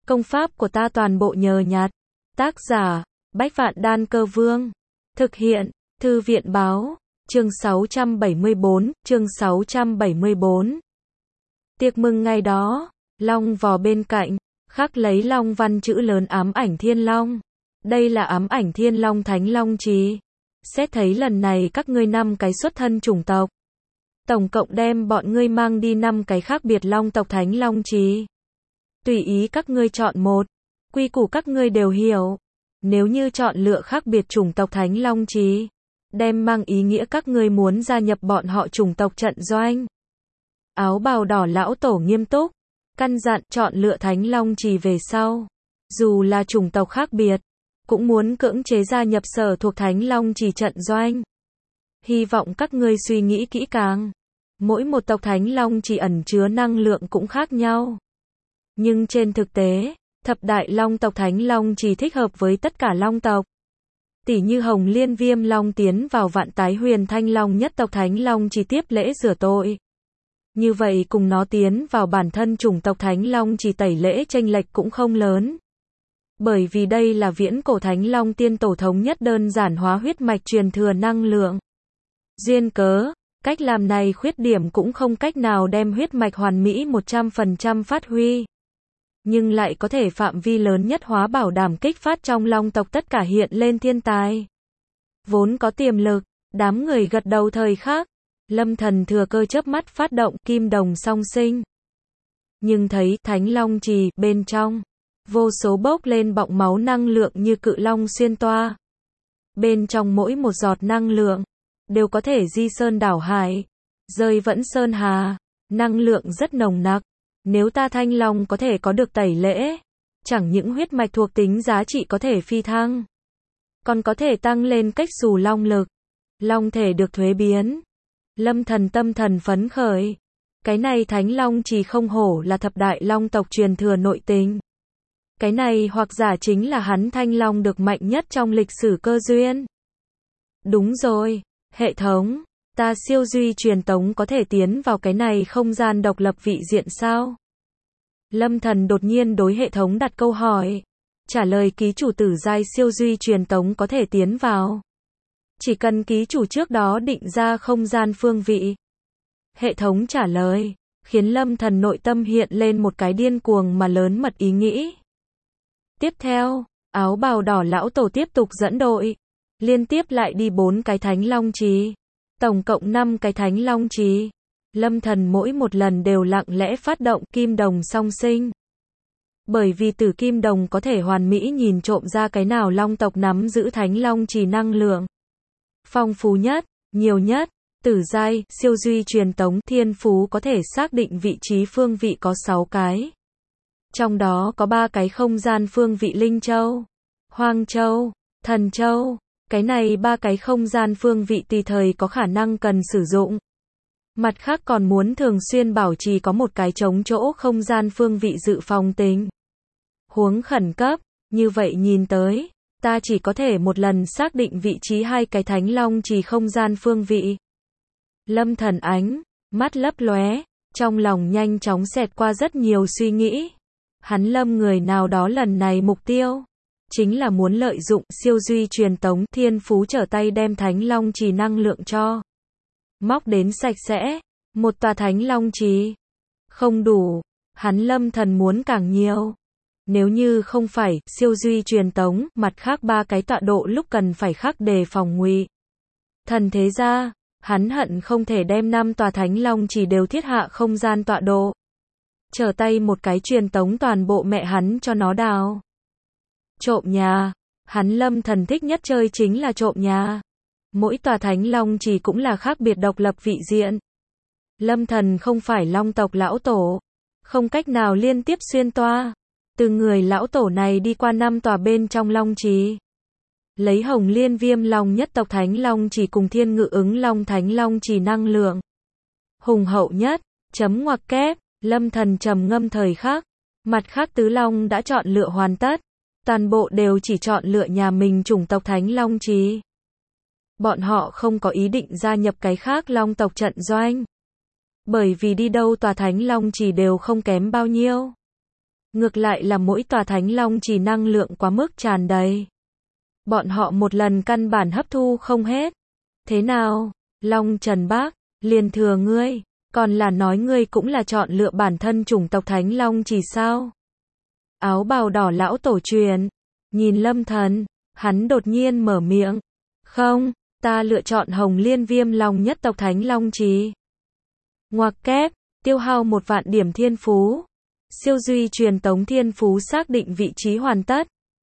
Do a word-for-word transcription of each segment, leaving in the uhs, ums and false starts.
Công pháp của ta toàn bộ nhờ nhặt. Tác giả, Bách Vạn Đan Cơ Vương. Thực hiện, Thư viện báo, chương sáu trăm bảy mươi bốn, chương sáu trăm bảy mươi bốn. Tiệc mừng ngày đó, long vò bên cạnh, khắc lấy long văn chữ lớn ám ảnh thiên long. Đây là ám ảnh thiên long thánh long trì. Xét thấy lần này các ngươi năm cái xuất thân chủng tộc. Tổng cộng đem bọn ngươi mang đi năm cái khác biệt long tộc thánh long trì. Tùy ý các ngươi chọn một. Quy củ các ngươi đều hiểu. Nếu như chọn lựa khác biệt chủng tộc thánh long trì, đem mang ý nghĩa các ngươi muốn gia nhập bọn họ chủng tộc trận doanh. Áo bào đỏ lão tổ nghiêm túc, căn dặn chọn lựa thánh long trì về sau. Dù là chủng tộc khác biệt, cũng muốn cưỡng chế gia nhập sở thuộc thánh long trì trận doanh. Hy vọng các ngươi suy nghĩ kỹ càng. Mỗi một tộc thánh long trì ẩn chứa năng lượng cũng khác nhau. Nhưng trên thực tế, thập đại long tộc thánh long trì thích hợp với tất cả long tộc. Tỷ như Hồng Liên Viêm Long tiến vào Vạn Tái Huyền Thanh Long nhất tộc thánh long trì tiếp lễ rửa tội. Như vậy cùng nó tiến vào bản thân chủng tộc thánh long trì tẩy lễ chênh lệch cũng không lớn. Bởi vì đây là viễn cổ thánh long tiên tổ thống nhất đơn giản hóa huyết mạch truyền thừa năng lượng. Duyên cớ, cách làm này khuyết điểm cũng không cách nào đem huyết mạch hoàn mỹ một trăm phần trăm phát huy. Nhưng lại có thể phạm vi lớn nhất hóa bảo đảm kích phát trong long tộc tất cả hiện lên thiên tài. Vốn có tiềm lực, đám người gật đầu thời khắc. Lâm Thần thừa cơ chớp mắt phát động kim đồng song sinh. Nhưng thấy thánh long trì bên trong, vô số bốc lên bọng máu năng lượng như cự long xuyên toa. Bên trong mỗi một giọt năng lượng, đều có thể di sơn đảo hải, rơi vẫn sơn hà, năng lượng rất nồng nặc. Nếu ta thanh long có thể có được tẩy lễ, chẳng những huyết mạch thuộc tính giá trị có thể phi thăng, còn có thể tăng lên cách xù long lực, long thể được thuế biến. Lâm Thần tâm thần phấn khởi. Cái này thánh long trì không hổ là thập đại long tộc truyền thừa nội tình. Cái này hoặc giả chính là hắn thanh long được mạnh nhất trong lịch sử cơ duyên. Đúng rồi, hệ thống, ta siêu duy truyền tống có thể tiến vào cái này không gian độc lập vị diện sao? Lâm Thần đột nhiên đối hệ thống đặt câu hỏi. Trả lời ký chủ tử giai siêu duy truyền tống có thể tiến vào. Chỉ cần ký chủ trước đó định ra không gian phương vị. Hệ thống trả lời, khiến Lâm Thần nội tâm hiện lên một cái điên cuồng mà lớn mật ý nghĩ. Tiếp theo, áo bào đỏ lão tổ tiếp tục dẫn đội. Liên tiếp lại đi bốn cái thánh long trì. Tổng cộng năm cái thánh long trì. Lâm Thần mỗi một lần đều lặng lẽ phát động kim đồng song sinh. Bởi vì từ kim đồng có thể hoàn mỹ nhìn trộm ra cái nào long tộc nắm giữ thánh long trì năng lượng phong phú nhất, nhiều nhất. Tử giai, siêu duy truyền tống thiên phú có thể xác định vị trí phương vị có sáu cái. Trong đó có ba cái không gian phương vị Linh Châu, Hoang Châu, Thần Châu. Cái này ba cái không gian phương vị tùy thời có khả năng cần sử dụng. Mặt khác còn muốn thường xuyên bảo trì có một cái trống chỗ không gian phương vị dự phòng tình huống khẩn cấp. Như vậy nhìn tới, ta chỉ có thể một lần xác định vị trí hai cái thánh long trì không gian phương vị. Lâm Thần ánh mắt lấp lóe, trong lòng nhanh chóng xẹt qua rất nhiều suy nghĩ. Hắn Lâm người nào đó lần này mục tiêu chính là muốn lợi dụng siêu duy truyền tống thiên phú trở tay đem thánh long trì năng lượng cho móc đến sạch sẽ. Một tòa thánh long trì không đủ, hắn Lâm Thần muốn càng nhiều. Nếu như không phải siêu duy truyền tống, mặt khác ba cái tọa độ lúc cần phải khắc đề phòng ngụy thần thế gia, hắn hận không thể đem năm tòa thánh long trì đều thiết hạ không gian tọa độ. Trở tay một cái truyền tống toàn bộ mẹ hắn cho nó đào. Trộm nhà, hắn Lâm Thần thích nhất chơi chính là trộm nhà. Mỗi tòa thánh long trì cũng là khác biệt độc lập vị diện. Lâm Thần không phải long tộc lão tổ, không cách nào liên tiếp xuyên toa. Từ người lão tổ này đi qua năm tòa bên trong long trì. Lấy Hồng Liên Viêm Long nhất tộc thánh long trì cùng Thiên Ngự Ứng Long thánh long trì năng lượng hùng hậu nhất, chấm ngoặc kép. Lâm Thần trầm ngâm thời khắc. Mặt khác tứ long đã chọn lựa hoàn tất. Toàn bộ đều chỉ chọn lựa nhà mình chủng tộc thánh long trì. Bọn họ không có ý định gia nhập cái khác long tộc trận doanh. Bởi vì đi đâu tòa thánh long trì đều không kém bao nhiêu. Ngược lại là mỗi tòa Thánh Long Trì năng lượng quá mức tràn đầy. Bọn họ một lần căn bản hấp thu không hết. Thế nào, Long Trần Bác, liền thừa ngươi, còn là nói ngươi cũng là chọn lựa bản thân chủng tộc Thánh Long Trì sao? Áo bào đỏ lão tổ truyền, nhìn Lâm Thần, hắn đột nhiên mở miệng. Không, ta lựa chọn Hồng Liên Viêm Long nhất tộc Thánh Long Trì. Ngoặc kép, tiêu hao một vạn điểm thiên phú. Siêu duy truyền tống thiên phú xác định vị trí hoàn tất.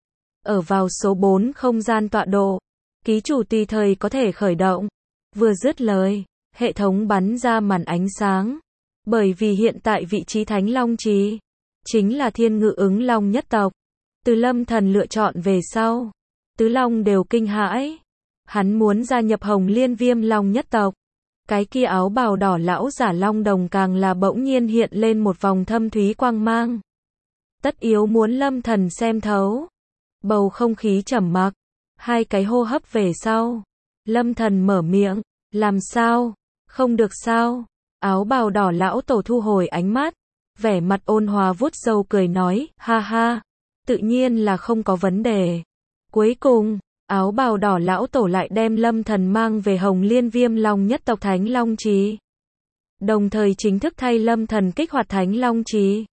Ở vào số bốn không gian tọa độ. Ký chủ tùy thời có thể khởi động. Vừa dứt lời, hệ thống bắn ra màn ánh sáng. Bởi vì hiện tại vị trí Thánh Long Trì chính là Thiên Ngự Ứng Long nhất tộc. Từ Lâm Thần lựa chọn về sau, Tứ Long đều kinh hãi. Hắn muốn gia nhập Hồng Liên Viêm Long nhất tộc. Cái kia áo bào đỏ lão giả Long Đồng càng là bỗng nhiên hiện lên một vòng thâm thúy quang mang. Tất yếu muốn Lâm Thần xem thấu. Bầu không khí trầm mặc. Hai cái hô hấp về sau, Lâm Thần mở miệng. Làm sao? Không được sao? Áo bào đỏ lão tổ thu hồi ánh mắt. Vẻ mặt ôn hòa vuốt râu cười nói. Ha ha. Tự nhiên là không có vấn đề. Cuối cùng, áo bào đỏ lão tổ lại đem Lâm Thần mang về Hồng Liên Viêm Long nhất tộc Thánh Long Trì. Đồng thời chính thức thay Lâm Thần kích hoạt Thánh Long Trì.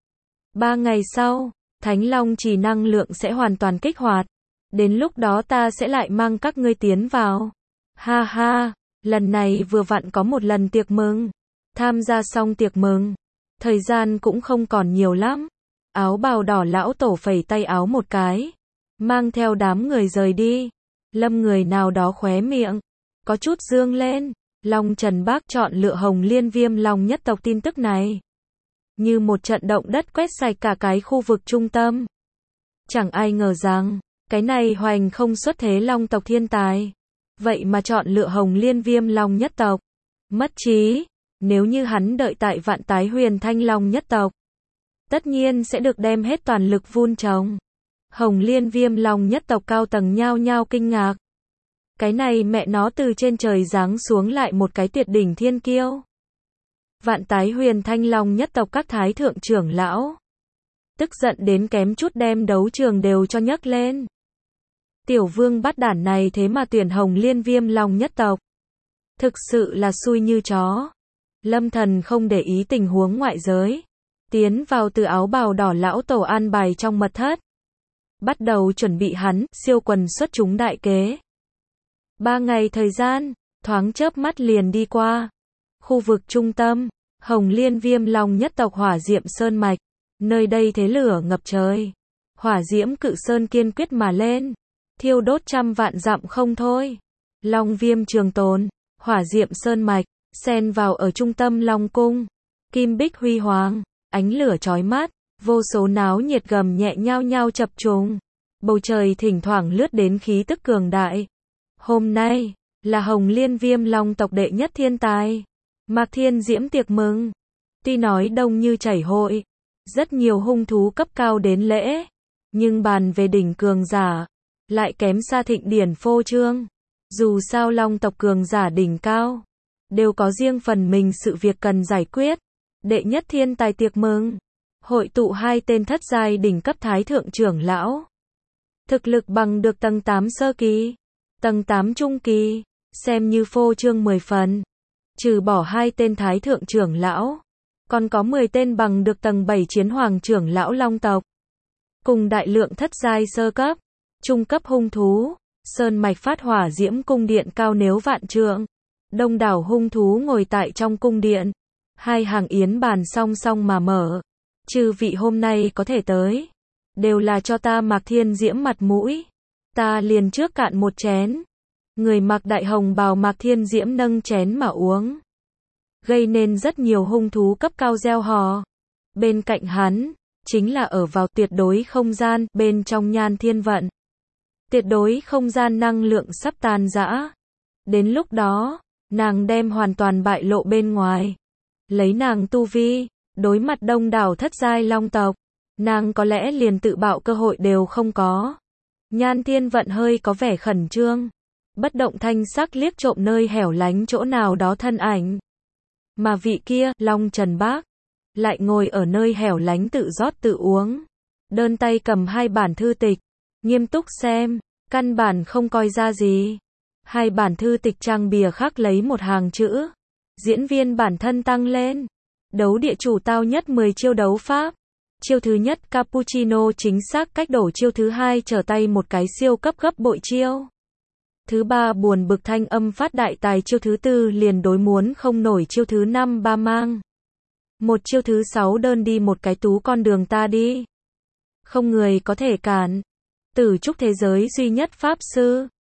Ba ngày sau, Thánh Long Trì năng lượng sẽ hoàn toàn kích hoạt. Đến lúc đó ta sẽ lại mang các ngươi tiến vào. Ha ha, lần này vừa vặn có một lần tiệc mừng. Tham gia xong tiệc mừng, thời gian cũng không còn nhiều lắm. Áo bào đỏ lão tổ phẩy tay áo một cái, mang theo đám người rời đi. Lâm người nào đó khóe miệng có chút dương lên. Long Trần Bác chọn lựa Hồng Liên Viêm Long nhất tộc tin tức này như một trận động đất quét sạch cả cái khu vực trung tâm. Chẳng ai ngờ rằng cái này hoành không xuất thế long tộc thiên tài, vậy mà chọn lựa Hồng Liên Viêm Long nhất tộc. Mất trí, nếu như hắn đợi tại Vạn Tái Huyền Thanh Long nhất tộc, tất nhiên sẽ được đem hết toàn lực vun trồng. Hồng Liên Viêm Long nhất tộc cao tầng nhao nhao kinh ngạc. Cái này mẹ nó từ trên trời giáng xuống lại một cái tuyệt đỉnh thiên kiêu. Vạn Tái Huyền Thanh Long nhất tộc các thái thượng trưởng lão tức giận đến kém chút đem đấu trường đều cho nhấc lên. Tiểu vương bắt đản này thế mà tuyển Hồng Liên Viêm Long nhất tộc. Thực sự là xui như chó. Lâm Thần không để ý tình huống ngoại giới, tiến vào từ áo bào đỏ lão tổ an bài trong mật thất. Bắt đầu chuẩn bị hắn, siêu quần xuất chúng đại kế. Ba ngày thời gian, thoáng chớp mắt liền đi qua. Khu vực trung tâm, Hồng Liên Viêm Long nhất tộc Hỏa Diệm Sơn Mạch. Nơi đây thế lửa ngập trời. Hỏa diễm cự sơn kiên quyết mà lên. Thiêu đốt trăm vạn dặm không thôi. Long Viêm trường tồn, Hỏa Diệm Sơn Mạch, xen vào ở trung tâm Long Cung. Kim bích huy hoàng, ánh lửa chói mắt. Vô số náo nhiệt gầm nhẹ nhao nhao chập trùng. Bầu trời thỉnh thoảng lướt đến khí tức cường đại. Hôm nay, là Hồng Liên Viêm Long tộc đệ nhất thiên tài. Mạc Thiên Diễm tiệc mừng. Tuy nói đông như chảy hội, rất nhiều hung thú cấp cao đến lễ. Nhưng bàn về đỉnh cường giả, lại kém xa Thịnh Điển phô trương. Dù sao Long tộc cường giả đỉnh cao, đều có riêng phần mình sự việc cần giải quyết. Đệ nhất thiên tài tiệc mừng. Hội tụ hai tên thất giai đỉnh cấp thái thượng trưởng lão. Thực lực bằng được tầng tám sơ kỳ, tầng tám trung kỳ, xem như phô trương mười phần. Trừ bỏ hai tên thái thượng trưởng lão, còn có mười tên bằng được tầng bảy chiến hoàng trưởng lão long tộc. Cùng đại lượng thất giai sơ cấp, trung cấp hung thú, sơn mạch phát hỏa diễm cung điện cao nếu vạn trượng. Đông đảo hung thú ngồi tại trong cung điện. Hai hàng yến bàn song song mà mở. Chư vị hôm nay có thể tới, đều là cho ta Mạc Thiên Diễm mặt mũi. Ta liền trước cạn một chén. Người mặc đại hồng bào Mạc Thiên Diễm nâng chén mà uống, gây nên rất nhiều hung thú cấp cao reo hò. Bên cạnh hắn, chính là ở vào tuyệt đối không gian, bên trong Nhan Thiên Vận. Tuyệt đối không gian năng lượng sắp tan rã. Đến lúc đó, nàng đem hoàn toàn bại lộ bên ngoài. Lấy nàng tu vi, đối mặt đông đảo thất giai long tộc, nàng có lẽ liền tự bạo cơ hội đều không có. Nhan Thiên Vận hơi có vẻ khẩn trương, bất động thanh sắc liếc trộm nơi hẻo lánh chỗ nào đó thân ảnh. Mà vị kia, Long Trần Bác, lại ngồi ở nơi hẻo lánh tự rót tự uống. Đơn tay cầm hai bản thư tịch, nghiêm túc xem, căn bản không coi ra gì. Hai bản thư tịch trang bìa khắc lấy một hàng chữ. Diễn viên bản thân tăng lên. Đấu địa chủ tao nhất mười chiêu đấu pháp. Chiêu thứ nhất cappuccino chính xác cách đổ, chiêu thứ hai trở tay một cái siêu cấp gấp bội chiêu. Thứ ba buồn bực thanh âm phát đại tài, chiêu thứ tư liền đối muốn không nổi, chiêu thứ năm ba mang. Một chiêu thứ sáu đơn đi một cái tú con đường ta đi. Không người có thể cản. Tử trúc thế giới duy nhất pháp sư.